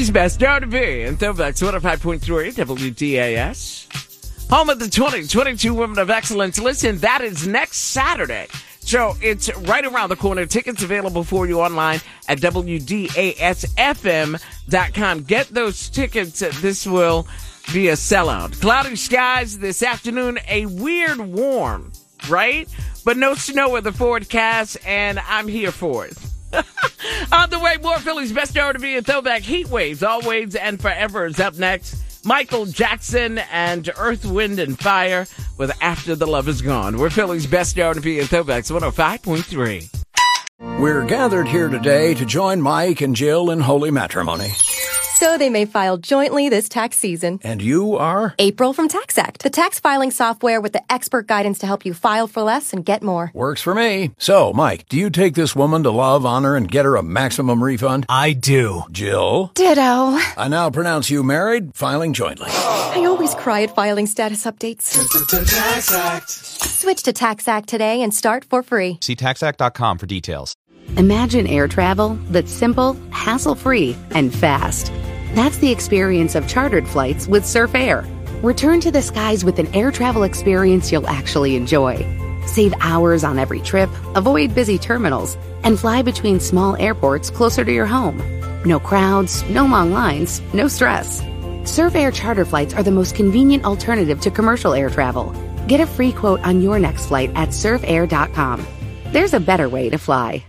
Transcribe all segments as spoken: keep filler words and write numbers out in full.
Philly's best R and B and Throwbacks one oh five point three W D A S. Home of the twenty twenty-two Women of Excellence. Listen, that is next Saturday. So it's right around the corner. Tickets available for you online at W D A S F M dot com. Get those tickets. This will be a sellout. Cloudy skies this afternoon. A weird warm, right? But no snow in the forecast, and I'm here for it. On the way, more Philly's best R and B and throwback heat waves, always and forever is up next. Michael Jackson and Earth, Wind, and Fire with After the Love Is Gone. We're Philly's best R and B and throwbacks, one oh five point three. We're gathered here today to join Mike and Jill in holy matrimony. So they may file jointly this tax season. And you are? April from TaxAct, the tax filing software with the expert guidance to help you file for less and get more. Works for me. So, Mike, do you take this woman to love, honor, and get her a maximum refund? I do. Jill? Ditto. I now pronounce you married, filing jointly. I always cry at filing status updates. TaxAct. Switch to TaxAct today and start for free. See tax act dot com for details. Imagine air travel that's simple, hassle-free, and fast. That's the experience of chartered flights with Surf Air. Return to the skies with an air travel experience you'll actually enjoy. Save hours on every trip, avoid busy terminals, and fly between small airports closer to your home. No crowds, no long lines, no stress. Surf Air charter flights are the most convenient alternative to commercial air travel. Get a free quote on your next flight at surf air dot com. There's a better way to fly.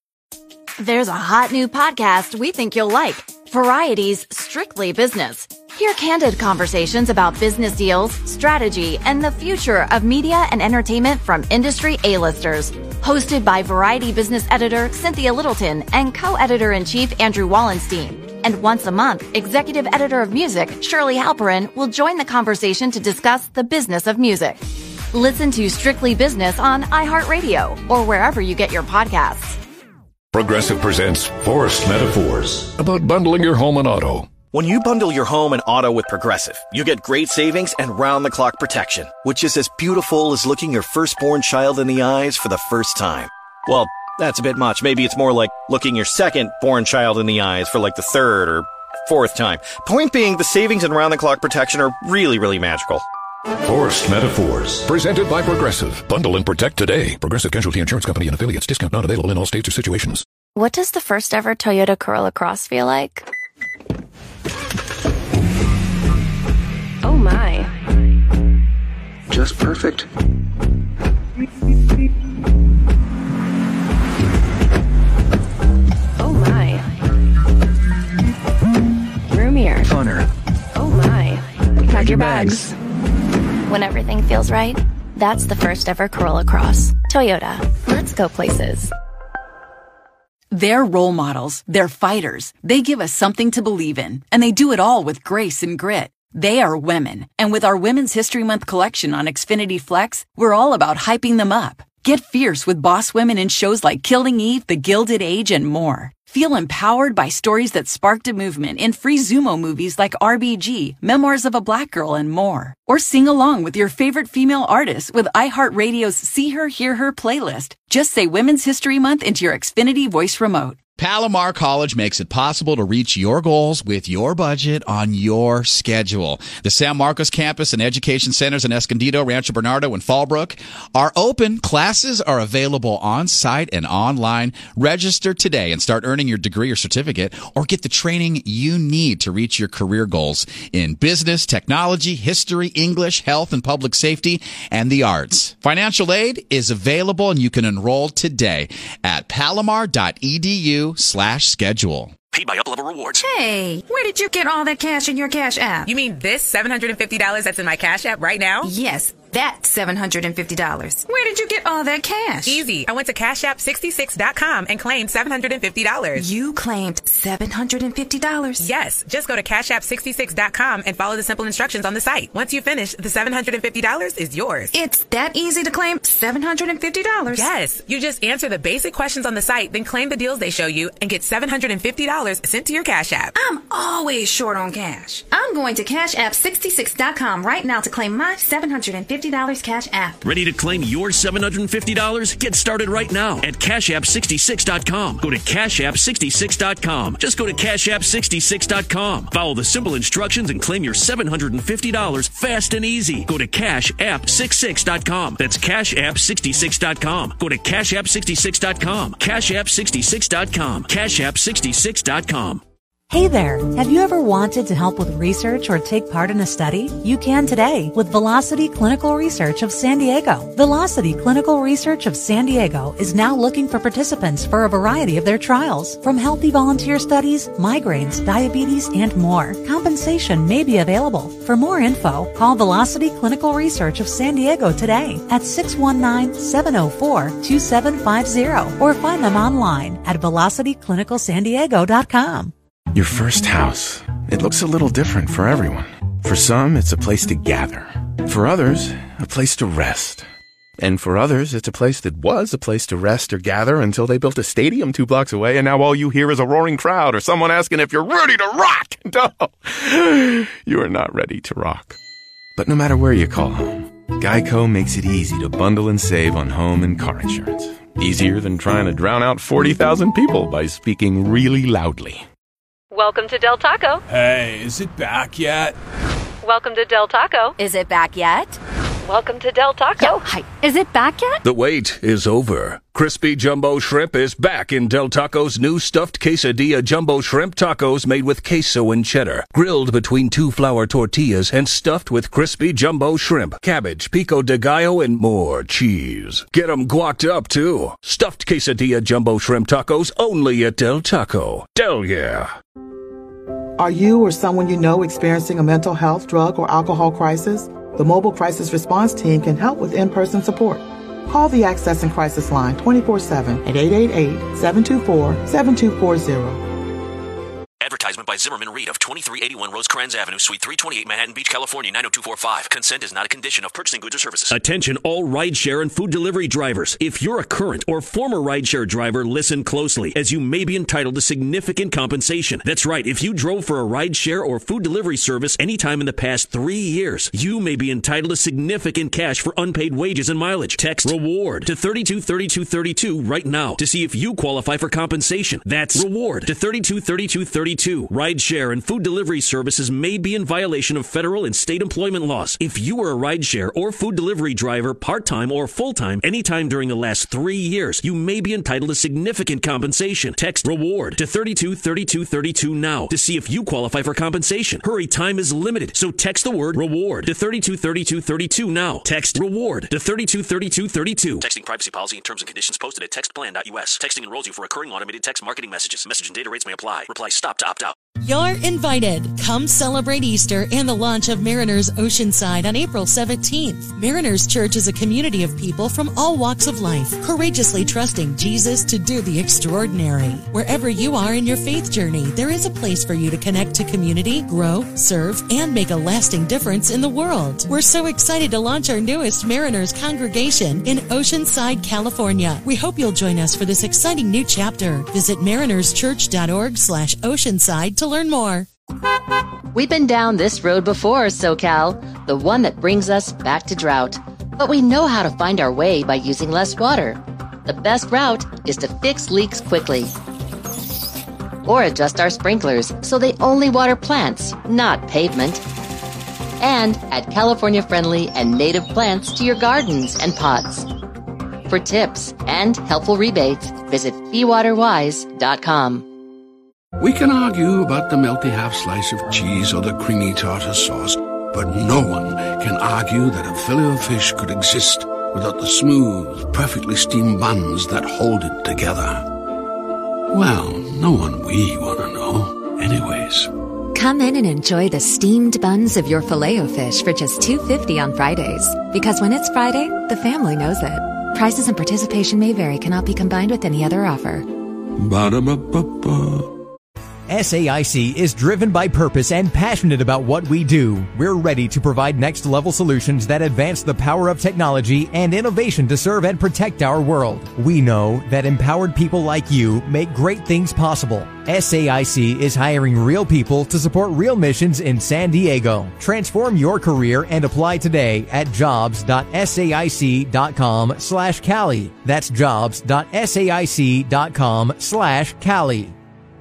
There's a hot new podcast we think you'll like. Variety's Strictly Business. Hear candid conversations about business deals, strategy, and the future of media and entertainment from industry A-listers. Hosted by Variety business editor Cynthia Littleton and co-editor-in-chief Andrew Wallenstein. And once a month, executive editor of music Shirley Halperin will join the conversation to discuss the business of music. Listen to Strictly Business on iHeartRadio or wherever you get your podcasts. Progressive presents Forced Metaphors about bundling your home and auto. When you bundle your home and auto with Progressive, you get great savings and round-the-clock protection, which is as beautiful as looking your firstborn child in the eyes for the first time. Well, that's a bit much. Maybe it's more like looking your second-born child in the eyes for like the third or fourth time. Point being, the savings and round-the-clock protection are really, really magical. Forced Metaphors, presented by Progressive. Bundle and protect today. Progressive Casualty Insurance Company and affiliates. Discount not available in all states or situations. What does the first ever Toyota Corolla Cross feel like? Oh my. Just perfect. Oh my. Roomier. Funner. Oh my. Pack your bags. When everything feels right, that's the first ever Corolla Cross. Toyota. Let's go places. They're role models. They're fighters. They give us something to believe in, and they do it all with grace and grit. They are women, and with our Women's History Month collection on Xfinity Flex, we're all about hyping them up. Get fierce with boss women in shows like Killing Eve, The Gilded Age, and more. Feel empowered by stories that sparked a movement in free Zumo movies like R B G, Memoirs of a Black Girl, and more. Or sing along with your favorite female artists with iHeartRadio's See Her, Hear Her playlist. Just say Women's History Month into your Xfinity voice remote. Palomar College makes it possible to reach your goals with your budget on your schedule. The San Marcos campus and education centers in Escondido, Rancho Bernardo, and Fallbrook are open. Classes are available on-site and online. Register today and start earning your degree or certificate, or get the training you need to reach your career goals in business, technology, history, English, health and public safety, and the arts. Financial aid is available, and you can enroll today at palomar dot e d u slash schedule. Paid by Uplevel Rewards. Hey, where did you get all that cash in your Cash App? You mean this seven hundred fifty dollars that's in my Cash App right now? Yes, that seven hundred fifty dollars. Where did you get all that cash? Easy. I went to cash app sixty-six dot com and claimed seven hundred fifty dollars. You claimed seven hundred fifty dollars? Yes. Just go to cash app sixty-six dot com and follow the simple instructions on the site. Once you finish, the seven hundred fifty dollars is yours. It's that easy to claim seven hundred fifty dollars? Yes. You just answer the basic questions on the site, then claim the deals they show you, and get seven hundred fifty dollars sent to your Cash App. I'm always short on cash. I'm going to cash app sixty-six dot com right now to claim my seven hundred fifty fifty dollars Cash App. Ready to claim your seven hundred fifty dollars? Get started right now at cash app sixty-six dot com. Go to cash app sixty-six dot com. Just go to cash app sixty-six dot com. Follow the simple instructions and claim your seven hundred fifty dollars fast and easy. Go to cash app sixty-six dot com. That's cash app sixty-six dot com. Go to cash app sixty-six dot com. cash app sixty-six dot com. cash app sixty-six dot com. Hey there! Have you ever wanted to help with research or take part in a study? You can today with Velocity Clinical Research of San Diego. Velocity Clinical Research of San Diego is now looking for participants for a variety of their trials, from healthy volunteer studies, migraines, diabetes, and more. Compensation may be available. For more info, call Velocity Clinical Research of San Diego today at six one nine, seven oh four, two seven five zero or find them online at velocity clinical san diego dot com. Your first house. It looks a little different for everyone. For some, it's a place to gather. For others, a place to rest. And for others, it's a place that was a place to rest or gather until they built a stadium two blocks away, and now all you hear is a roaring crowd or someone asking if you're ready to rock. No, you are not ready to rock. But no matter where you call home, Geico makes it easy to bundle and save on home and car insurance. Easier than trying to drown out forty thousand people by speaking really loudly. Welcome to Del Taco. Hey, is it back yet? Welcome to Del Taco. Is it back yet? Welcome to Del Taco. Yo, hi. Is it back yet? The wait is over. Crispy Jumbo Shrimp is back in Del Taco's new stuffed quesadilla jumbo shrimp tacos made with queso and cheddar, grilled between two flour tortillas and stuffed with crispy jumbo shrimp, cabbage, pico de gallo, and more cheese. Get them guacced up, too. Stuffed quesadilla jumbo shrimp tacos only at Del Taco. Del yeah. Are you or someone you know experiencing a mental health, drug, or alcohol crisis? The Mobile Crisis Response Team can help with in-person support. Call the Access and Crisis Line twenty-four seven at eight eight eight, seven two four, seven two four zero. Advertisement by Zimmerman Reed of twenty-three eighty-one Rosecrans Avenue, Suite three twenty-eight, Manhattan Beach, California, nine oh two four five. Consent is not a condition of purchasing goods or services. Attention all rideshare and food delivery drivers. If you're a current or former rideshare driver, listen closely, as you may be entitled to significant compensation. That's right. If you drove for a rideshare or food delivery service anytime in the past three years, you may be entitled to significant cash for unpaid wages and mileage. Text REWARD to thirty-two thirty-two thirty-two right now to see if you qualify for compensation. That's REWARD to thirty-two thirty-two thirty-two. Rideshare and food delivery services may be in violation of federal and state employment laws. If you are a rideshare or food delivery driver, part-time or full-time, anytime during the last three years, you may be entitled to significant compensation. Text REWARD to thirty-two thirty-two thirty-two now to see if you qualify for compensation. Hurry, time is limited, so text the word REWARD to thirty-two thirty-two thirty-two now. Text REWARD to thirty-two thirty-two thirty-two. Texting privacy policy and terms and conditions posted at text plan dot U S. Texting enrolls you for recurring automated text marketing messages. Message and data rates may apply. Reply STOP to opt out. You're invited. Come celebrate Easter and the launch of Mariners Oceanside on April seventeenth. Mariners Church is a community of people from all walks of life, courageously trusting Jesus to do the extraordinary. Wherever you are in your faith journey, there is a place for you to connect to community, grow, serve, and make a lasting difference in the world. We're so excited to launch our newest Mariners congregation in Oceanside, California. We hope you'll join us for this exciting new chapter. Visit mariners church dot org slash oceanside to learn more. We've been down this road before, SoCal, the one that brings us back to drought. But we know how to find our way by using less water. The best route is to fix leaks quickly. Or adjust our sprinklers so they only water plants, not pavement. And add California-friendly and native plants to your gardens and pots. For tips and helpful rebates, visit be water wise dot com. We can argue about the melty half slice of cheese or the creamy tartar sauce, but no one can argue that a Filet-O-Fish could exist without the smooth, perfectly steamed buns that hold it together. Well, no one we want to know. Anyways. Come in and enjoy the steamed buns of your Filet-O-Fish for just two dollars and fifty cents on Fridays. Because when it's Friday, the family knows it. Prices and participation may vary, cannot be combined with any other offer. Ba-da-ba-ba-ba. S A I C is driven by purpose and passionate about what we do. We're ready to provide next-level solutions that advance the power of technology and innovation to serve and protect our world. We know that empowered people like you make great things possible. S A I C is hiring real people to support real missions in San Diego. Transform your career and apply today at jobs.saic.com slash Cali. That's jobs.saic.com slash Cali.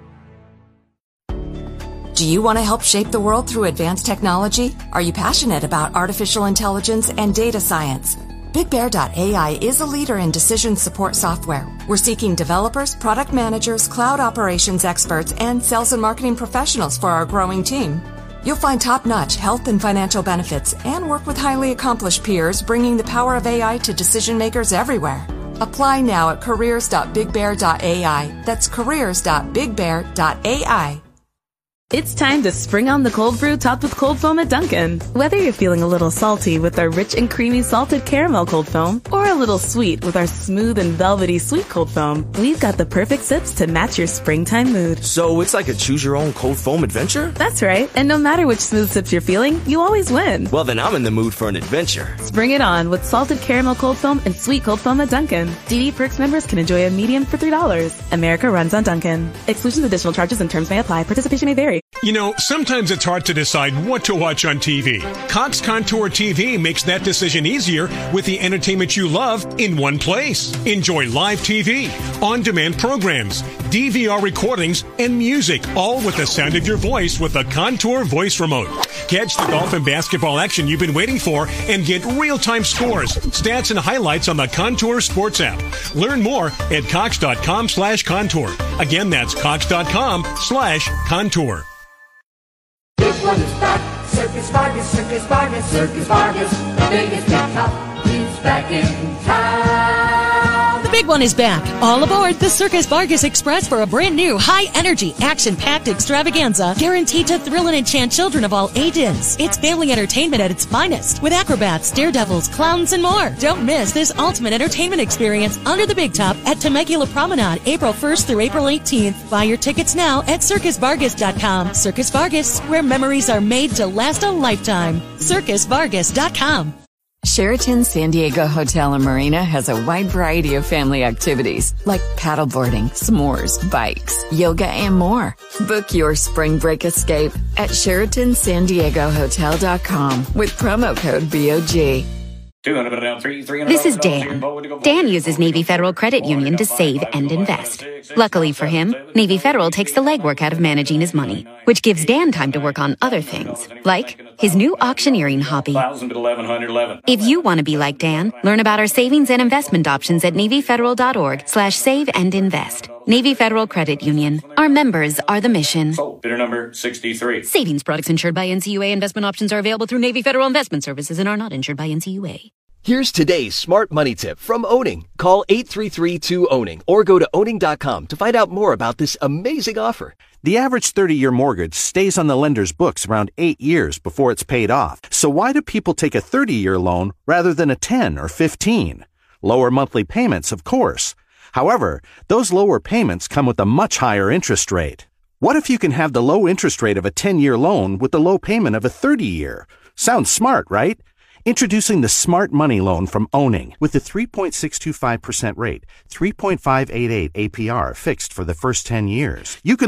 Do you want to help shape the world through advanced technology? Are you passionate about artificial intelligence and data science? Big Bear dot A I is a leader in decision support software. We're seeking developers, product managers, cloud operations experts, and sales and marketing professionals for our growing team. You'll find top-notch health and financial benefits and work with highly accomplished peers, bringing the power of A I to decision makers everywhere. Apply now at careers dot big bear dot A I. That's careers dot big bear dot A I. It's time to spring on the cold brew topped with cold foam at Dunkin'. Whether you're feeling a little salty with our rich and creamy salted caramel cold foam or a little sweet with our smooth and velvety sweet cold foam, we've got the perfect sips to match your springtime mood. So it's like a choose-your-own cold foam adventure? That's right. And no matter which smooth sips you're feeling, you always win. Well, then I'm in the mood for an adventure. Spring it on with salted caramel cold foam and sweet cold foam at Dunkin'. D D Perks members can enjoy a medium for three dollars. America runs on Dunkin'. Exclusions, additional charges, and terms may apply. Participation may vary. You know, sometimes it's hard to decide what to watch on T V. Cox Contour T V makes that decision easier with the entertainment you love in one place. Enjoy live T V, on-demand programs, D V R recordings, and music, all with the sound of your voice with the Contour voice remote. Catch the golf and basketball action you've been waiting for and get real-time scores, stats, and highlights on the Contour Sports app. Learn more at cox.com slash contour. Again, that's cox.com slash contour. This one is back. Circus Vargas, Circus Vargas, Circus Vargas. The biggest big top. He's back in town. The big one is back. All aboard the Circus Vargas Express for a brand new high-energy, action-packed extravaganza guaranteed to thrill and enchant children of all ages. It's family entertainment at its finest with acrobats, daredevils, clowns, and more. Don't miss this ultimate entertainment experience under the big top at Temecula Promenade, April first through April eighteenth. Buy your tickets now at circus vargas dot com. Circus Vargas, where memories are made to last a lifetime. circus vargas dot com. Sheraton San Diego Hotel and Marina has a wide variety of family activities like paddleboarding, s'mores, bikes, yoga, and more. Book your spring break escape at Sheraton San Diego Hotel dot com with promo code B O G. This is Dan. Dan uses Navy Federal Credit Union to save and invest. Luckily for him, Navy Federal takes the legwork out of managing his money, which gives Dan time to work on other things, like his new auctioneering hobby. If you want to be like Dan, learn about our savings and investment options at NavyFederal.org slash save and invest. Navy Federal Credit Union. Our members are the mission. Bidder number sixty-three. Savings products insured by N C U A. Investment options are available through Navy Federal Investment Services and are not insured by N C U A. Here's today's smart money tip from Owning. Call eight three three two owning or go to owning dot com to find out more about this amazing offer. The average thirty-year mortgage stays on the lender's books around eight years before it's paid off. So why do people take a thirty-year loan rather than a ten or fifteen? Lower monthly payments, of course. However, those lower payments come with a much higher interest rate. What if you can have the low interest rate of a ten-year loan with the low payment of a thirty-year? Sounds smart, right? Introducing the Smart Money Loan from Owning with a three point six two five percent rate, three point five eight eight A P R fixed for the first ten years. You can